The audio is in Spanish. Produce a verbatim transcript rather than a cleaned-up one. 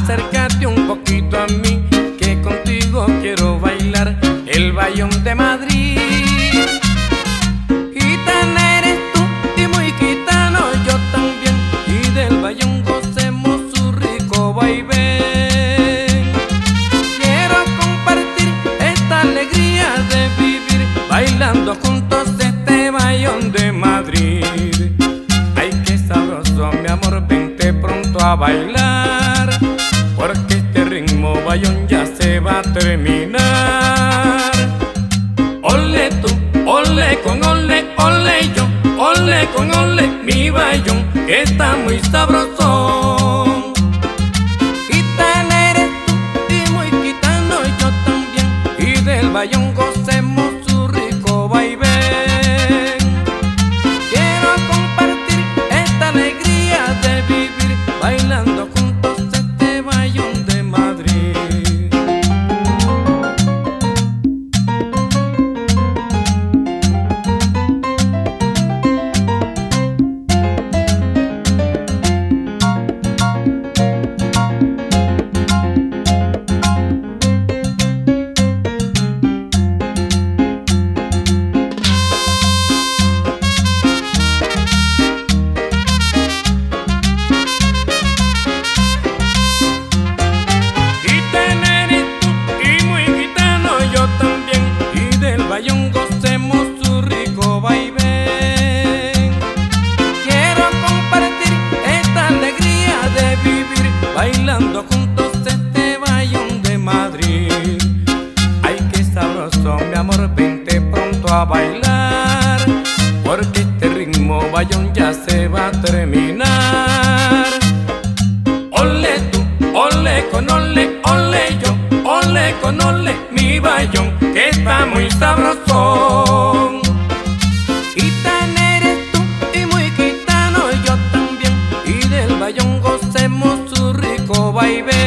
acércate un poquito a mí, que contigo quiero bailar el bayón de Madrid. Gitana eres tú y muy gitano yo también, y del bayón gocemos su rico vaivén. Quiero compartir esta alegría de vivir bailando juntos este bayón de Madrid. Ay, qué sabroso, mi amor, vente pronto a bailar, porque este ritmo bayón ya se va a terminar. Ole tú, ole con ole, ole yo, ole con ole, mi bayón que está muy sabroso. Gitana eres tú y muy gitano yo también, y del bayón gocemos su rico vaivén. Quiero compartir esta alegría de vivir bailando juntos este bayón de Madrid. Bayón gocemos su rico vaivén. Quiero compartir esta alegría de vivir bailando juntos este bayón de Madrid. Ay, qué sabroso, mi amor, vente pronto a bailar, porque este ritmo bayón ya se va a terminar. Ole tú, ole con ole, ole yo, ole con ole, mi bayón que está muy sabroso. Gitana eres tú y muy gitano yo también, y del bayón gocemos su rico vaivén.